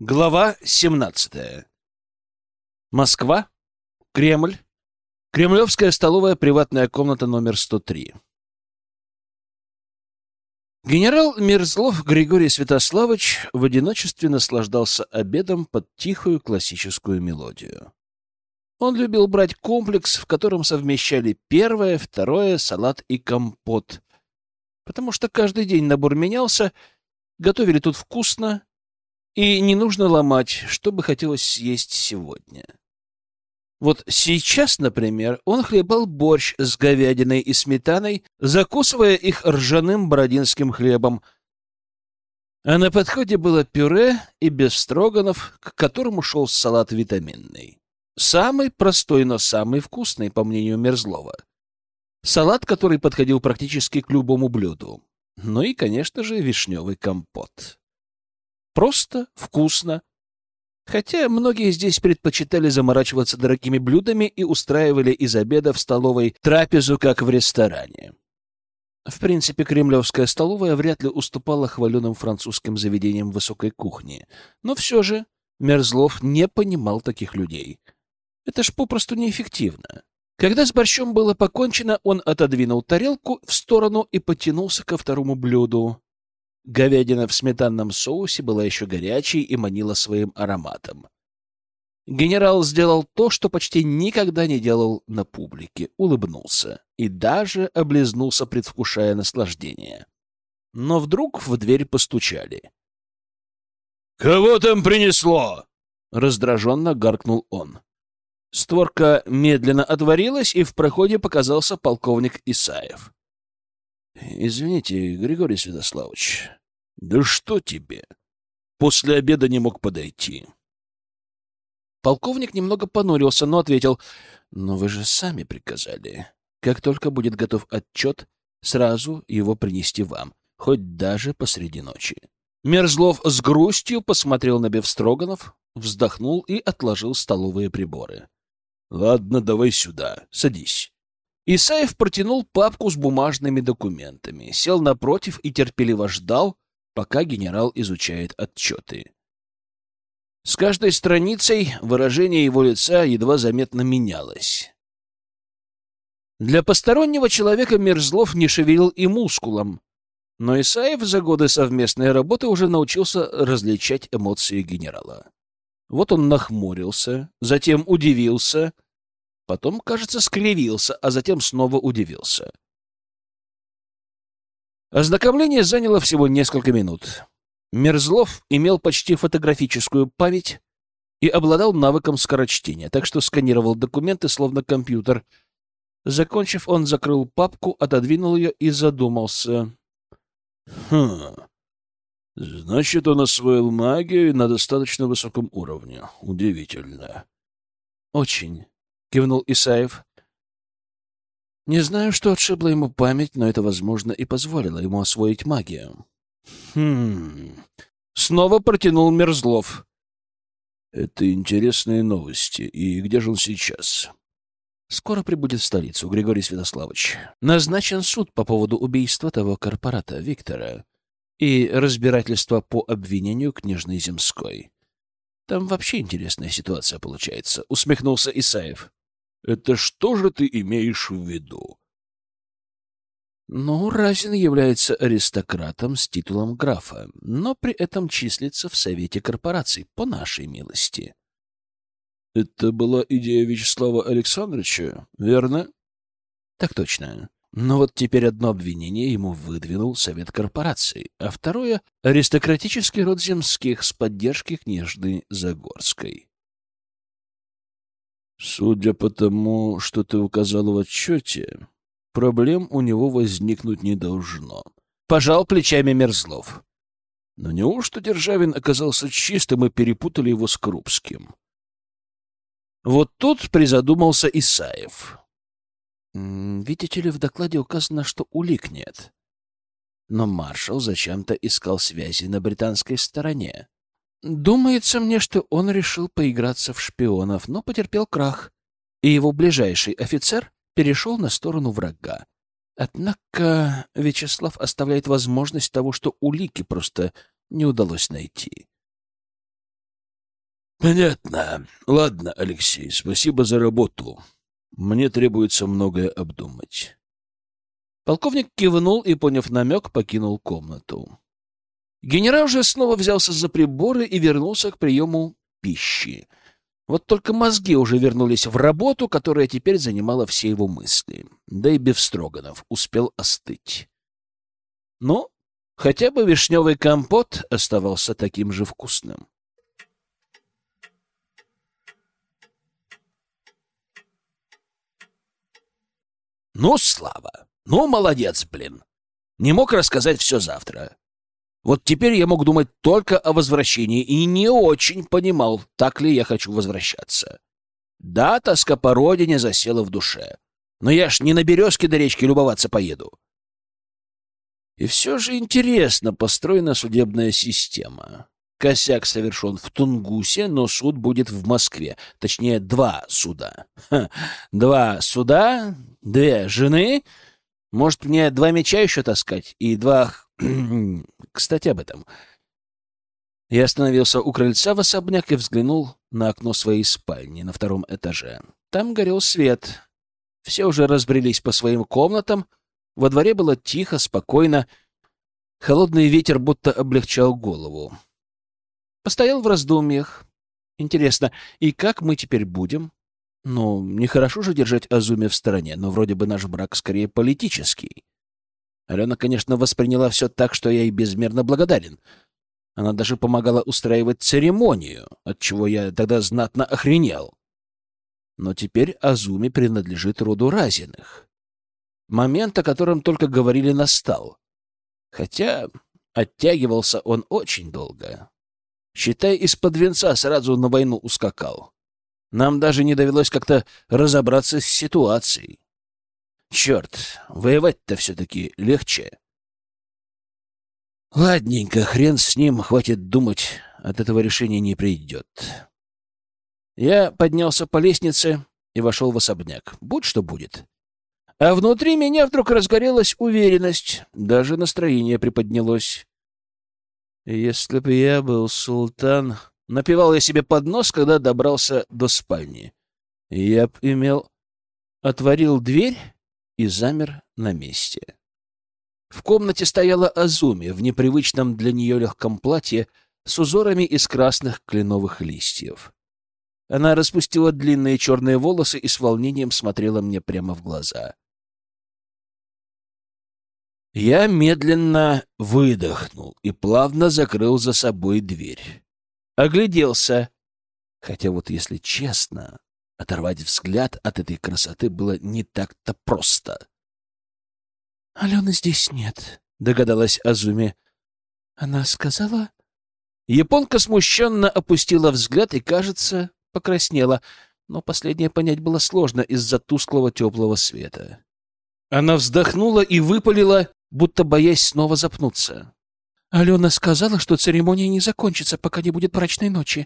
Глава 17. Москва. Кремль. Кремлевская столовая, приватная комната номер 103. Генерал Мерзлов Григорий Святославович в одиночестве наслаждался обедом под тихую классическую мелодию. Он любил брать комплекс, в котором совмещали первое, второе, салат и компот, потому что каждый день набор менялся, готовили тут вкусно, и не нужно ломать, что бы хотелось съесть сегодня. Вот сейчас, например, он хлебал борщ с говядиной и сметаной, закусывая их ржаным бородинским хлебом. А на подходе было пюре и бефстроганов, к которому шел салат витаминный. Самый простой, но самый вкусный, по мнению Мерзлова. Салат, который подходил практически к любому блюду. Ну и, конечно же, вишневый компот. Просто, вкусно. Хотя многие здесь предпочитали заморачиваться дорогими блюдами и устраивали из обеда в столовой трапезу, как в ресторане. В принципе, кремлевская столовая вряд ли уступала хваленым французским заведениям высокой кухни. Но все же Мерзлов не понимал таких людей. Это ж попросту неэффективно. Когда с борщом было покончено, он отодвинул тарелку в сторону и потянулся ко второму блюду. Говядина в сметанном соусе была еще горячей и манила своим ароматом. Генерал сделал то, что почти никогда не делал на публике, улыбнулся и даже облизнулся, предвкушая наслаждение. Но вдруг в дверь постучали. «Кого там принесло?» — раздраженно гаркнул он. Створка медленно отворилась, и в проходе показался полковник Исаев. «Извините, Григорий Святославович». «Да что тебе? После обеда не мог подойти». Полковник немного понурился, но ответил: «Но вы же сами приказали. Как только будет готов отчет, сразу его принести вам, хоть даже посреди ночи». Мерзлов с грустью посмотрел на бефстроганов, вздохнул и отложил столовые приборы. «Ладно, давай сюда, садись». Исаев протянул папку с бумажными документами, сел напротив и терпеливо ждал, пока генерал изучает отчеты. С каждой страницей выражение его лица едва заметно менялось. Для постороннего человека Мерзлов не шевелил и мускулом, но Исаев за годы совместной работы уже научился различать эмоции генерала. Вот он нахмурился, затем удивился, потом, кажется, скривился, а затем снова удивился. Ознакомление заняло всего несколько минут. Мерзлов имел почти фотографическую память и обладал навыком скорочтения, так что сканировал документы словно компьютер. Закончив, он закрыл папку, отодвинул ее и задумался. Значит, он освоил магию на достаточно высоком уровне. Удивительно. Очень. — кивнул Исаев. «Не знаю, что отшибло ему память, но это, возможно, и позволило ему освоить магию». Снова протянул Мерзлов. «Это интересные новости. И где же он сейчас?» «Скоро прибудет в столицу, Григорий Святославович. Назначен суд по поводу убийства того корпората Виктора и разбирательство по обвинению княжны Земской. Там вообще интересная ситуация получается», — усмехнулся Исаев. «Это что же ты имеешь в виду?» «Ну, Разин является аристократом с титулом графа, но при этом числится в совете корпораций, по нашей милости». «Это была идея Вячеслава Александровича, верно?» «Так точно. Но вот теперь одно обвинение ему выдвинул совет корпораций, а второе — аристократический род Земских с поддержки княжны Загорской». «Судя по тому, что ты указал в отчете, проблем у него возникнуть не должно», — пожал плечами Мерзлов. «Но неужто Державин оказался чистым и перепутали его с Крупским?» Вот тут призадумался Исаев. «Видите ли, в докладе указано, что улик нет. Но маршал зачем-то искал связи на британской стороне. Думается мне, что он решил поиграться в шпионов, но потерпел крах, и его ближайший офицер перешел на сторону врага. Однако Вячеслав оставляет возможность того, что улики просто не удалось найти. Понятно. Ладно, Алексей, спасибо за работу. Мне требуется многое обдумать. Полковник кивнул и, поняв намек, покинул комнату. Генерал же снова взялся за приборы и вернулся к приему пищи. Вот только мозги уже вернулись в работу, которая теперь занимала все его мысли. Да и Бефстроганов успел остыть. Но хотя бы вишневый компот оставался таким же вкусным. Ну, Слава, ну, молодец, блин. Не мог рассказать все завтра. Вот теперь я мог думать только о возвращении и не очень понимал, так ли я хочу возвращаться. Да, тоска по родине засела в душе. Но я ж не на березке до речки любоваться поеду. И все же интересно построена судебная система. Косяк совершен в Тунгусе, но суд будет в Москве. Точнее, 2 суда. 2 суда, 2 жены. Может, мне 2 меча еще таскать? И 2... Кстати, об этом. Я остановился у крыльца в особняк и взглянул на окно своей спальни на 2-м этаже. Там горел свет. Все уже разбрелись по своим комнатам. Во дворе было тихо, спокойно. Холодный ветер будто облегчал голову. Постоял в раздумьях. Интересно, и как мы теперь будем? Ну, нехорошо же держать Азуми в стороне, но вроде бы наш брак скорее политический. Алена, конечно, восприняла все так, что я ей безмерно благодарен. Она даже помогала устраивать церемонию, от чего я тогда знатно охренел. Но теперь Азуми принадлежит роду Разиных. Момент, о котором только говорили, настал. Хотя оттягивался он очень долго. Считай, из-под венца сразу на войну ускакал. Нам даже не довелось как-то разобраться с ситуацией. Черт, воевать-то все-таки легче. Ладненько, хрен с ним, хватит думать, от этого решения не придет. Я поднялся по лестнице и вошел в особняк. Будь что будет. А внутри меня вдруг разгорелась уверенность, даже настроение приподнялось. Если бы я был султан... Напевал я себе под нос, когда добрался до спальни. Я б имел... Отворил дверь и замер на месте. В комнате стояла Азуми в непривычном для нее легком платье с узорами из красных кленовых листьев. Она распустила длинные черные волосы и с волнением смотрела мне прямо в глаза. Я медленно выдохнул и плавно закрыл за собой дверь. Огляделся. Хотя вот, если честно, оторвать взгляд от этой красоты было не так-то просто. — Алены здесь нет, — догадалась Азуми. — Она сказала... Японка смущенно опустила взгляд и, кажется, покраснела, но последнее понять было сложно из-за тусклого теплого света. Она вздохнула и выпалила, будто боясь снова запнуться. Алена сказала, что церемония не закончится, пока не будет брачной ночи.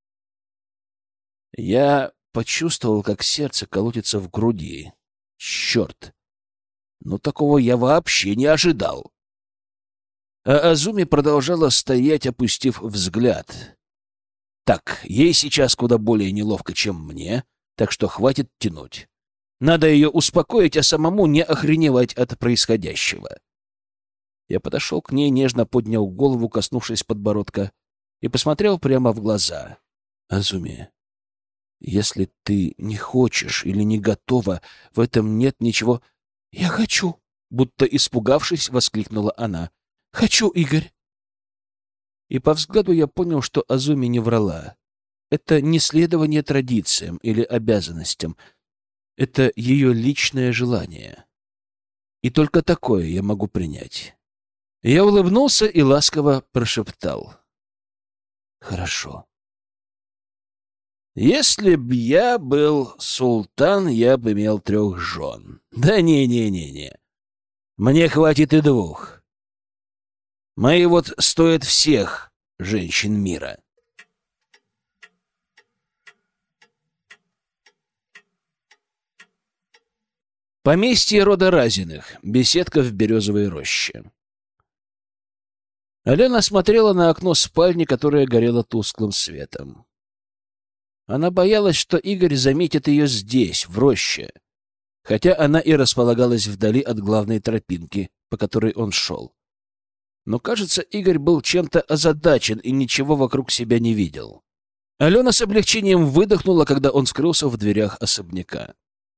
Я почувствовал, как сердце колотится в груди. Черт! Ну, такого я вообще не ожидал. А Азуми продолжала стоять, опустив взгляд. Так, ей сейчас куда более неловко, чем мне, так что хватит тянуть. Надо ее успокоить, а самому не охреневать от происходящего. Я подошел к ней, нежно поднял голову, коснувшись подбородка, и посмотрел прямо в глаза. «Азуми, если ты не хочешь или не готова, в этом нет ничего...» «Я хочу!» — будто испугавшись, воскликнула она. «Хочу, Игорь!» И по взгляду я понял, что Азуми не врала. Это не следование традициям или обязанностям. Это ее личное желание. И только такое я могу принять. Я улыбнулся и ласково прошептал. «Хорошо. Если б я был султан, я бы имел 3 жен. Да не-не-не-не. Мне хватит и 2. Мои вот стоят всех женщин мира». Поместье рода Разиных. Беседка в березовой роще. Алена смотрела на окно спальни, которое горело тусклым светом. Она боялась, что Игорь заметит ее здесь, в роще, хотя она и располагалась вдали от главной тропинки, по которой он шел. Но, кажется, Игорь был чем-то озадачен и ничего вокруг себя не видел. Алена с облегчением выдохнула, когда он скрылся в дверях особняка.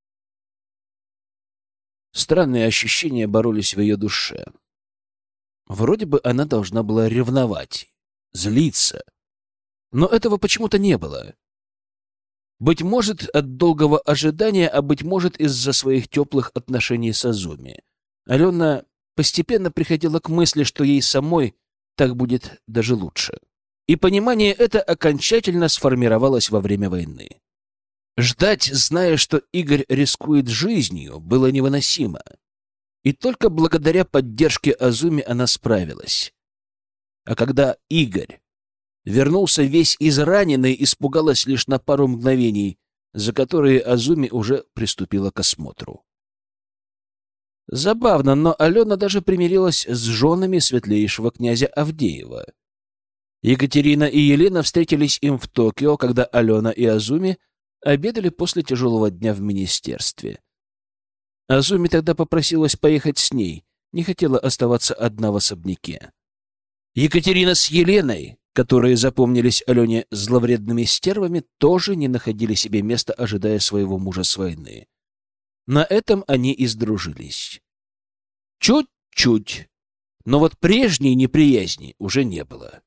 Странные ощущения боролись в ее душе. Вроде бы она должна была ревновать, злиться, но этого почему-то не было. Быть может, от долгого ожидания, а быть может, из-за своих теплых отношений с Азуми. Алена постепенно приходила к мысли, что ей самой так будет даже лучше. И понимание это окончательно сформировалось во время войны. Ждать, зная, что Игорь рискует жизнью, было невыносимо. И только благодаря поддержке Азуми она справилась. А когда Игорь вернулся весь израненный, испугалась лишь на пару мгновений, за которые Азуми уже приступила к осмотру. Забавно, но Алена даже примирилась с женами светлейшего князя Авдеева. Екатерина и Елена встретились им в Токио, когда Алена и Азуми обедали после тяжелого дня в министерстве. Азуми тогда попросилась поехать с ней, не хотела оставаться одна в особняке. Екатерина с Еленой, которые запомнились Алене зловредными стервами, тоже не находили себе места, ожидая своего мужа с войны. На этом они и сдружились. Чуть-чуть, но вот прежней неприязни уже не было.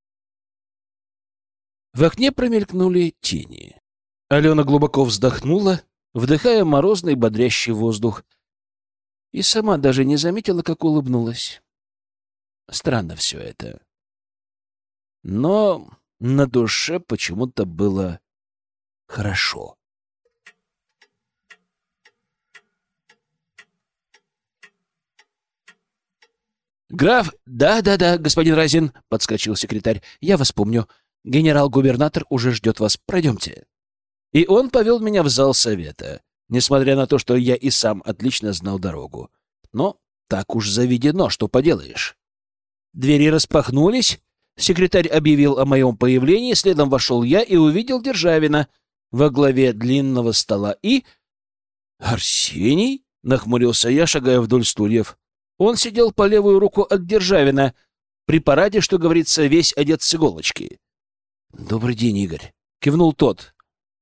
В окне промелькнули тени. Алена глубоко вздохнула, вдыхая морозный бодрящий воздух, и сама даже не заметила, как улыбнулась. Странно все это. Но на душе почему-то было хорошо. «Граф, да, господин Разин», — подскочил секретарь, — «я вас помню. Генерал-губернатор уже ждет вас. Пройдемте». И он повел меня в зал совета, несмотря на то, что я и сам отлично знал дорогу. Но так уж заведено, что поделаешь. Двери распахнулись, секретарь объявил о моем появлении, следом вошел я и увидел Державина во главе длинного стола. И... «Арсений?» — нахмурился я, шагая вдоль стульев. Он сидел по левую руку от Державина, при параде, что говорится, весь одет с иголочки. «Добрый день, Игорь», — кивнул тот.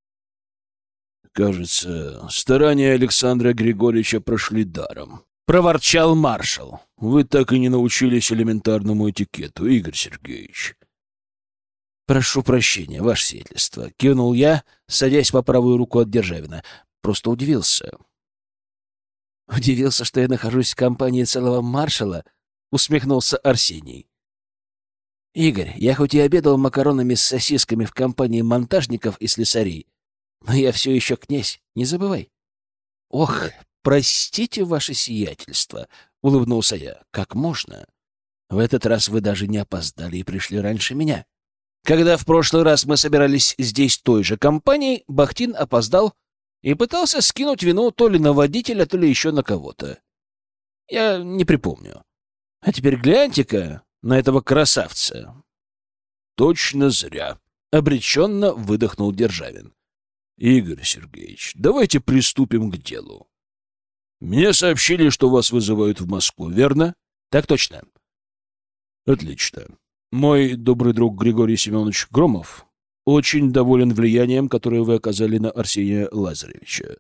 «Кажется, старания Александра Григорьевича прошли даром», — проворчал маршал. «Вы так и не научились элементарному этикету, Игорь Сергеевич». «Прошу прощения, ваше сиятельство», — кивнул я, садясь по правую руку от Державина. Просто удивился. «Удивился, что я нахожусь в компании целого маршала?» — усмехнулся Арсений. «Игорь, я хоть и обедал макаронами с сосисками в компании монтажников и слесарей, но я все еще князь, не забывай». «Ох, простите, ваше сиятельство», — улыбнулся я. «Как можно? В этот раз вы даже не опоздали и пришли раньше меня. Когда в прошлый раз мы собирались здесь той же компанией, Бахтин опоздал и пытался скинуть вину то ли на водителя, то ли еще на кого-то. Я не припомню. А теперь гляньте-ка на этого красавца». «Точно зря», — обреченно выдохнул Державин. «Игорь Сергеевич, давайте приступим к делу. Мне сообщили, что вас вызывают в Москву, верно?» «Так точно». «Отлично. Мой добрый друг Григорий Семенович Громов очень доволен влиянием, которое вы оказали на Арсения Лазаревича.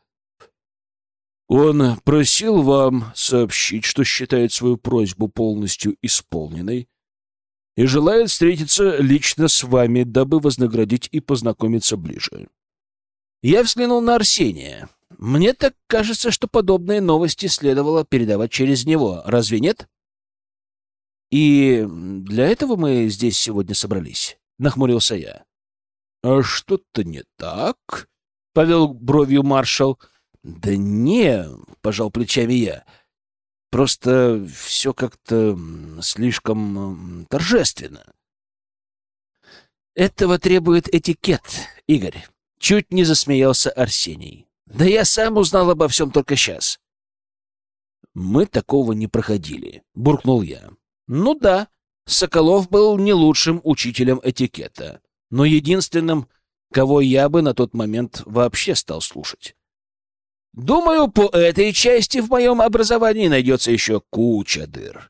Он просил вам сообщить, что считает свою просьбу полностью исполненной и желает встретиться лично с вами, дабы вознаградить и познакомиться ближе». Я взглянул на Арсения. Мне так кажется, что подобные новости следовало передавать через него. Разве нет? И для этого мы здесь сегодня собрались, — нахмурился я. — А что-то не так? — повел бровью маршал. — Да не, — пожал плечами я. Просто все как-то слишком торжественно. Этого требует этикет, Игорь. Чуть не засмеялся Арсений. Да я сам узнал обо всем только сейчас. Мы такого не проходили, буркнул я. Ну да, Соколов был не лучшим учителем этикета, но единственным, кого я бы на тот момент вообще стал слушать. Думаю, по этой части в моем образовании найдется еще куча дыр.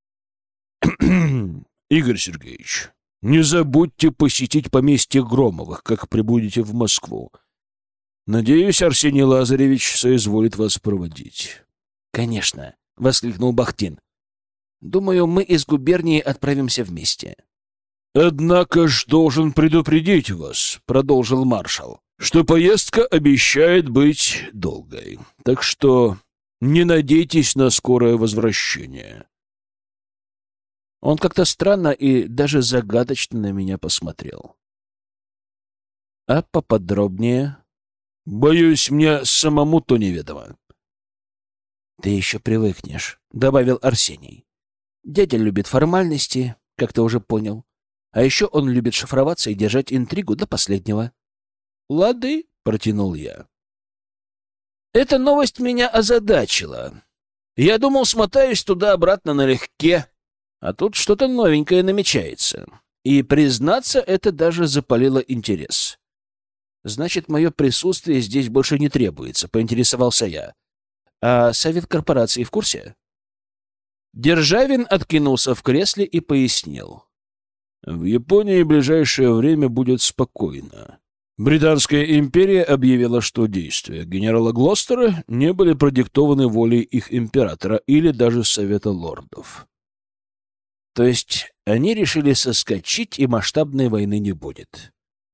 Игорь Сергеевич, не забудьте посетить поместье Громовых, как прибудете в Москву. Надеюсь, Арсений Лазаревич соизволит вас проводить. — Конечно, — воскликнул Бахтин. — Думаю, мы из губернии отправимся вместе. — Однако ж должен предупредить вас, — продолжил маршал, — что поездка обещает быть долгой. Так что не надейтесь на скорое возвращение. Он как-то странно и даже загадочно на меня посмотрел. — А поподробнее? — Боюсь, мне самому то неведомо. — Ты еще привыкнешь, — добавил Арсений. — Дядя любит формальности, как ты уже понял. А еще он любит шифроваться и держать интригу до последнего. — Лады, — протянул я. Эта новость меня озадачила. Я думал, смотаюсь туда-обратно налегке, а тут что-то новенькое намечается. И, признаться, это даже запалило интерес. Значит, мое присутствие здесь больше не требуется, — поинтересовался я. А совет корпорации в курсе? Державин откинулся в кресле и пояснил. В Японии в ближайшее время будет спокойно. Британская империя объявила, что действия генерала Глостера не были продиктованы волей их императора или даже Совета лордов. То есть они решили соскочить, и масштабной войны не будет?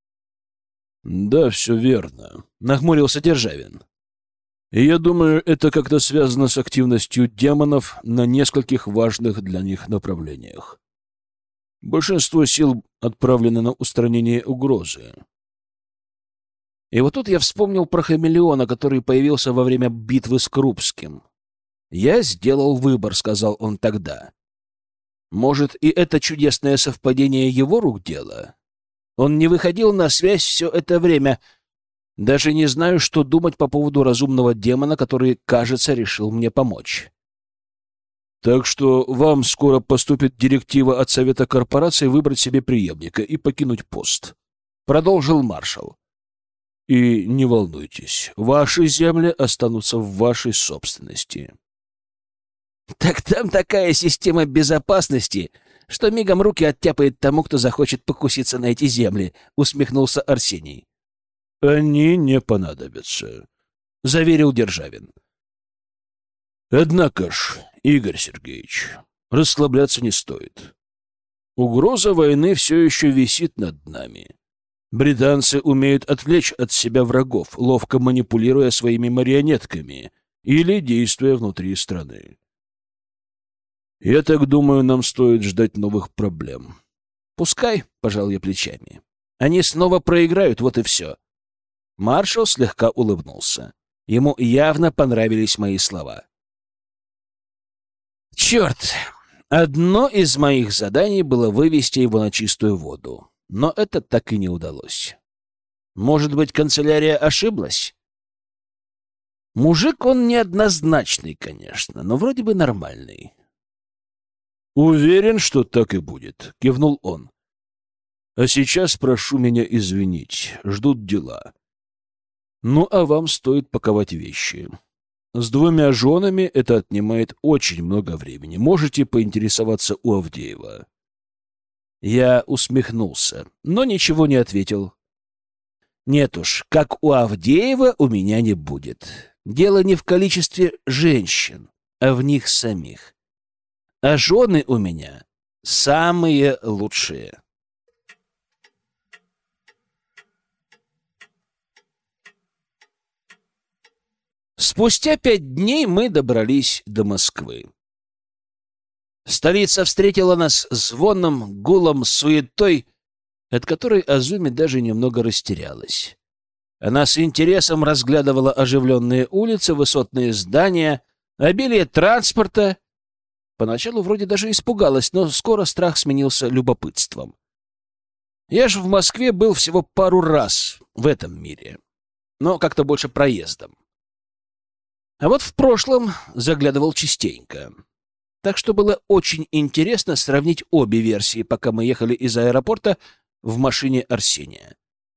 — Да, все верно, — нахмурился Державин. И я думаю, это как-то связано с активностью демонов на нескольких важных для них направлениях. Большинство сил отправлено на устранение угрозы. И вот тут я вспомнил про хамелеона, который появился во время битвы с Крупским. «Я сделал выбор», — сказал он тогда. «Может, и это чудесное совпадение его рук дело? Он не выходил на связь все это время. Даже не знаю, что думать по поводу разумного демона, который, кажется, решил мне помочь». Так что вам скоро поступит директива от Совета корпорации выбрать себе преемника и покинуть пост, — продолжил маршал. И не волнуйтесь, ваши земли останутся в вашей собственности. — Так там такая система безопасности, что мигом руки оттяпает тому, кто захочет покуситься на эти земли, — усмехнулся Арсений. — Они не понадобятся, — заверил Державин. Однако ж, Игорь Сергеевич, расслабляться не стоит. Угроза войны все еще висит над нами. Британцы умеют отвлечь от себя врагов, ловко манипулируя своими марионетками или действуя внутри страны. Я так думаю, нам стоит ждать новых проблем. Пускай, — пожал я плечами. Они снова проиграют, вот и все. Маршал слегка улыбнулся. Ему явно понравились мои слова. Черт! Одно из моих заданий было вывести его на чистую воду, но это так и не удалось. Может быть, канцелярия ошиблась? Мужик он неоднозначный, конечно, но вроде бы нормальный. «Уверен, что так и будет», — кивнул он. «А сейчас прошу меня извинить, ждут дела. Ну, а вам стоит паковать вещи. С 2 женами это отнимает очень много времени. Можете поинтересоваться у Авдеева». Я усмехнулся, но ничего не ответил. Нет уж, как у Авдеева у меня не будет. Дело не в количестве женщин, а в них самих. А жены у меня самые лучшие. Спустя 5 дней мы добрались до Москвы. Столица встретила нас звоном, гулом, суетой, от которой Азуми даже немного растерялась. Она с интересом разглядывала оживленные улицы, высотные здания, обилие транспорта. Поначалу вроде даже испугалась, но скоро страх сменился любопытством. Я же в Москве был всего пару раз в этом мире, но как-то больше проездом. А вот в прошлом заглядывал частенько. Так что было очень интересно сравнить обе версии, пока мы ехали из аэропорта в машине Арсения.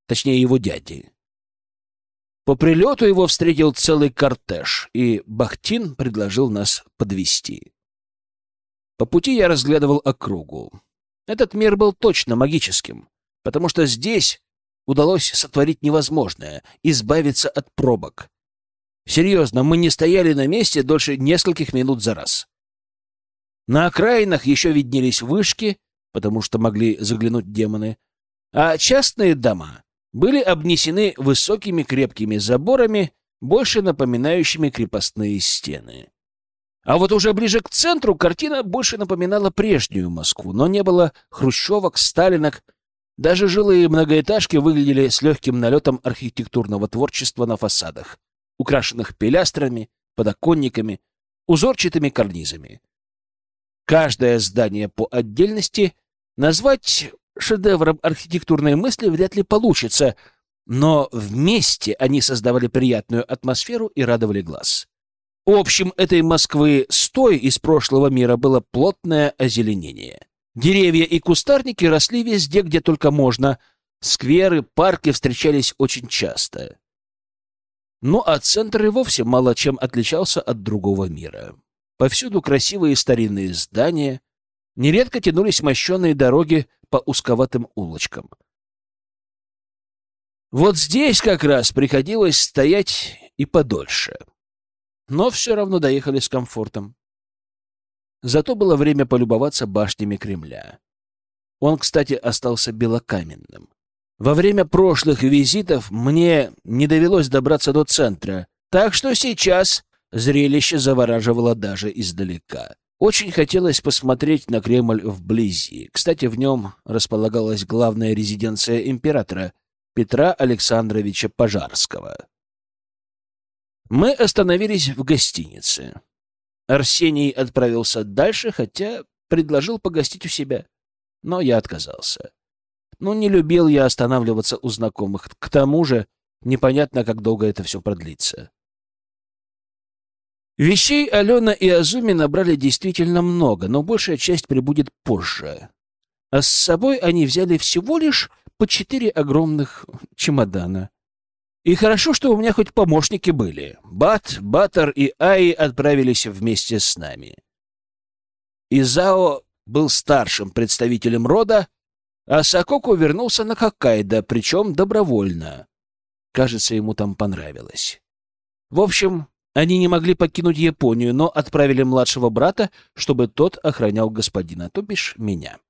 точнее его дяди. По прилету его встретил целый кортеж, и Бахтин предложил нас подвезти. По пути я разглядывал округу. Этот мир был точно магическим, потому что здесь удалось сотворить невозможное — избавиться от пробок. Серьезно, мы не стояли на месте дольше нескольких минут за раз. На окраинах еще виднелись вышки, потому что могли заглянуть демоны, а частные дома были обнесены высокими крепкими заборами, больше напоминающими крепостные стены. А вот уже ближе к центру картина больше напоминала прежнюю Москву, но не было хрущевок, сталинок. Даже жилые многоэтажки выглядели с легким налетом архитектурного творчества на фасадах, украшенных пилястрами, подоконниками, узорчатыми карнизами. Каждое здание по отдельности назвать шедевром архитектурной мысли вряд ли получится, но вместе они создавали приятную атмосферу и радовали глаз. Общим этой Москвы с той из прошлого мира было плотное озеленение. Деревья и кустарники росли везде, где только можно. Скверы, парки встречались очень часто. Ну а центр и вовсе мало чем отличался от другого мира. Повсюду красивые старинные здания, нередко тянулись мощеные дороги по узковатым улочкам. Вот здесь как раз приходилось стоять и подольше. Но все равно доехали с комфортом. Зато было время полюбоваться башнями Кремля. Он, кстати, остался белокаменным. Во время прошлых визитов мне не довелось добраться до центра, так что сейчас зрелище завораживало даже издалека. Очень хотелось посмотреть на Кремль вблизи. Кстати, в нем располагалась главная резиденция императора Петра Александровича Пожарского. Мы остановились в гостинице. Арсений отправился дальше, хотя предложил погостить у себя. Но я отказался. Ну, не любил я останавливаться у знакомых. К тому же непонятно, как долго это все продлится. Вещей Алена и Азуми набрали действительно много, но большая часть прибудет позже. А с собой они взяли всего лишь по 4 огромных чемодана. И хорошо, что у меня хоть помощники были. Батор и Аи отправились вместе с нами. Изао был старшим представителем рода, а Сококу вернулся на Хоккайдо, причем добровольно. Кажется, ему там понравилось. В общем, они не могли покинуть Японию, но отправили младшего брата, чтобы тот охранял господина, то бишь меня.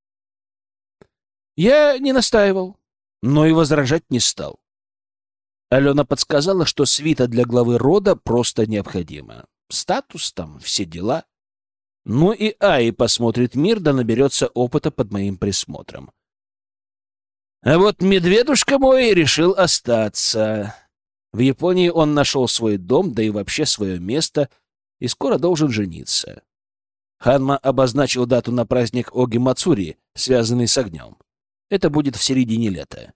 Я не настаивал, но и возражать не стал. Алена подсказала, что свита для главы рода просто необходима. Статус там, все дела. Ну и Аи посмотрит мир, да наберется опыта под моим присмотром. А вот медведушка мой решил остаться. В Японии он нашел свой дом, да и вообще свое место, и скоро должен жениться. Ханма обозначил дату на праздник Оги Мацури, связанный с огнем. Это будет в середине лета.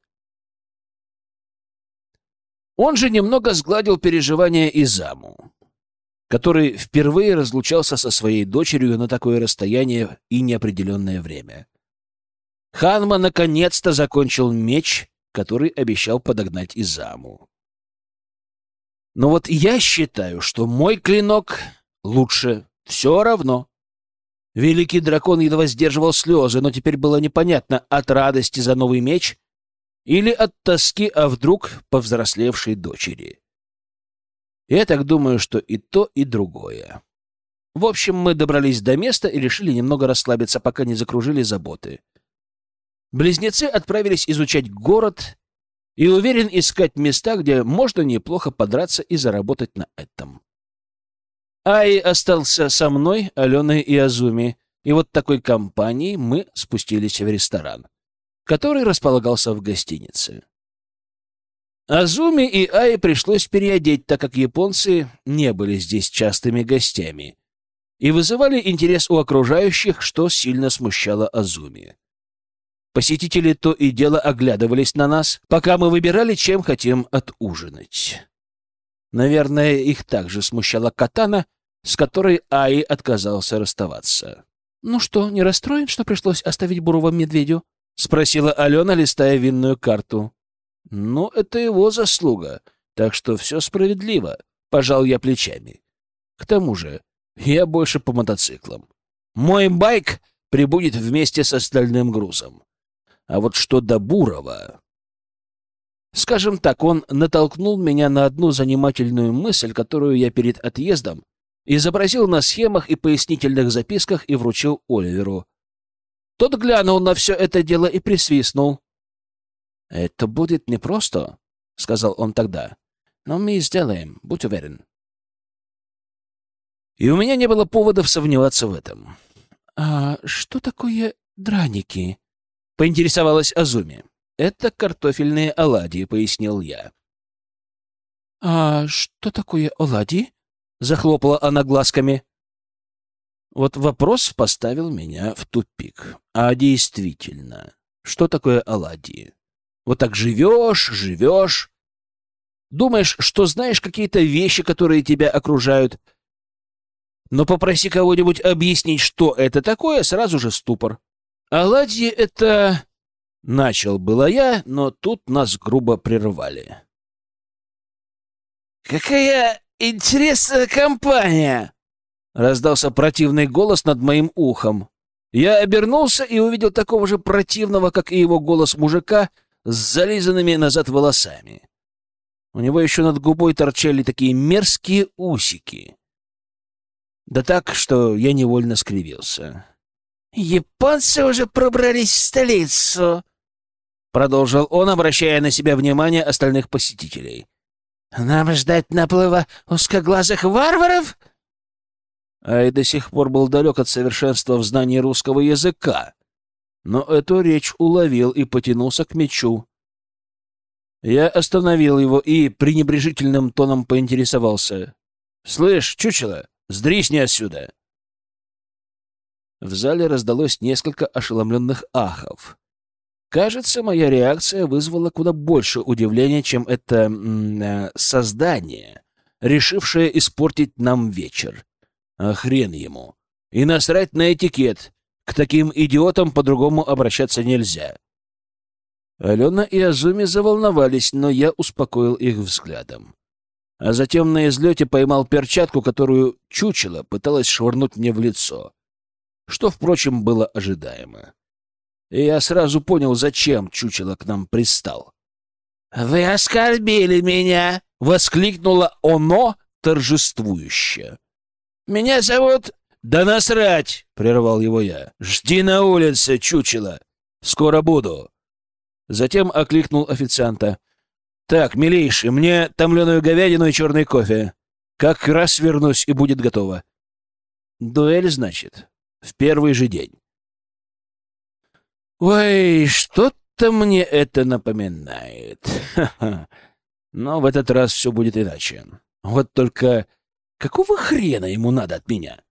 Он же немного сгладил переживания Изаму, который впервые разлучался со своей дочерью на такое расстояние и неопределенное время. Ханма наконец-то закончил меч, который обещал подогнать Изаму. Но вот я считаю, что мой клинок лучше. Все равно. Великий дракон едва сдерживал слезы, но теперь было непонятно, от радости за новый меч или от тоски о вдруг повзрослевшей дочери. Я так думаю, что и то, и другое. В общем, мы добрались до места и решили немного расслабиться, пока не закружили заботы. Близнецы отправились изучать город и, уверен, искать места, где можно неплохо подраться и заработать на этом. Аи остался со мной, Аленой и Азуми, и вот такой компанией мы спустились в ресторан, который располагался в гостинице. Азуми и Аи пришлось переодеть, так как японцы не были здесь частыми гостями и вызывали интерес у окружающих, что сильно смущало Азуми. Посетители то и дело оглядывались на нас, пока мы выбирали, чем хотим отужинать. Наверное, их также смущала Катана, с которой Аи отказался расставаться. — Ну что, не расстроен, что пришлось оставить Бурова медведю? — спросила Алена, листая винную карту. — Ну, это его заслуга, так что все справедливо. Пожал я плечами. К тому же, я больше по мотоциклам. Мой байк прибудет вместе с остальным грузом. А вот что до Бурова... Скажем так, он натолкнул меня на одну занимательную мысль, которую я перед отъездом изобразил на схемах и пояснительных записках и вручил Оливеру. Тот глянул на все это дело и присвистнул. «Это будет непросто», — сказал он тогда, — «но мы сделаем, будь уверен». И у меня не было поводов сомневаться в этом. «А что такое драники?» — поинтересовалась Азуми. «Это картофельные оладьи», — пояснил я. «А что такое оладьи?» — захлопала она глазками. Вот вопрос поставил меня в тупик. А действительно, что такое оладьи? Вот так живешь, думаешь, что знаешь какие-то вещи, которые тебя окружают, но попроси кого-нибудь объяснить, что это такое, сразу же ступор. Оладьи — это... Начал было я, но тут нас грубо прервали. «Какая интересная компания!» — раздался противный голос над моим ухом. Я обернулся и увидел такого же противного, как и его голос, мужика с зализанными назад волосами. У него еще над губой торчали такие мерзкие усики. Да так, что я невольно скривился. «Японцы уже пробрались в столицу», — продолжил он, обращая на себя внимание остальных посетителей. «Нам ждать наплыва узкоглазых варваров?» А и до сих пор был далек от совершенства в знании русского языка, но эту речь уловил и потянулся к мечу. Я остановил его и пренебрежительным тоном поинтересовался. «Слышь, чучело, сдрисни отсюда!» В зале раздалось несколько ошеломленных ахов. Кажется, моя реакция вызвала куда больше удивления, чем это создание, решившее испортить нам вечер. А хрен ему. И насрать на этикет. К таким идиотам по-другому обращаться нельзя. Алена и Азуми заволновались, но я успокоил их взглядом. А затем на излете поймал перчатку, которую чучело пыталось швырнуть мне в лицо. Что, впрочем, было ожидаемо. И я сразу понял, зачем чучело к нам пристал. «Вы оскорбили меня!» — воскликнуло оно торжествующе. «Меня зовут...» «Да насрать!» — прервал его я. «Жди на улице, чучело! Скоро буду!» Затем окликнул официанта. «Так, милейший, мне томленую говядину и черный кофе. Как раз вернусь, и будет готово. Дуэль, значит, в первый же день». Ой, что-то мне это напоминает. Ха-ха. Но в этот раз все будет иначе. Вот только какого хрена ему надо от меня?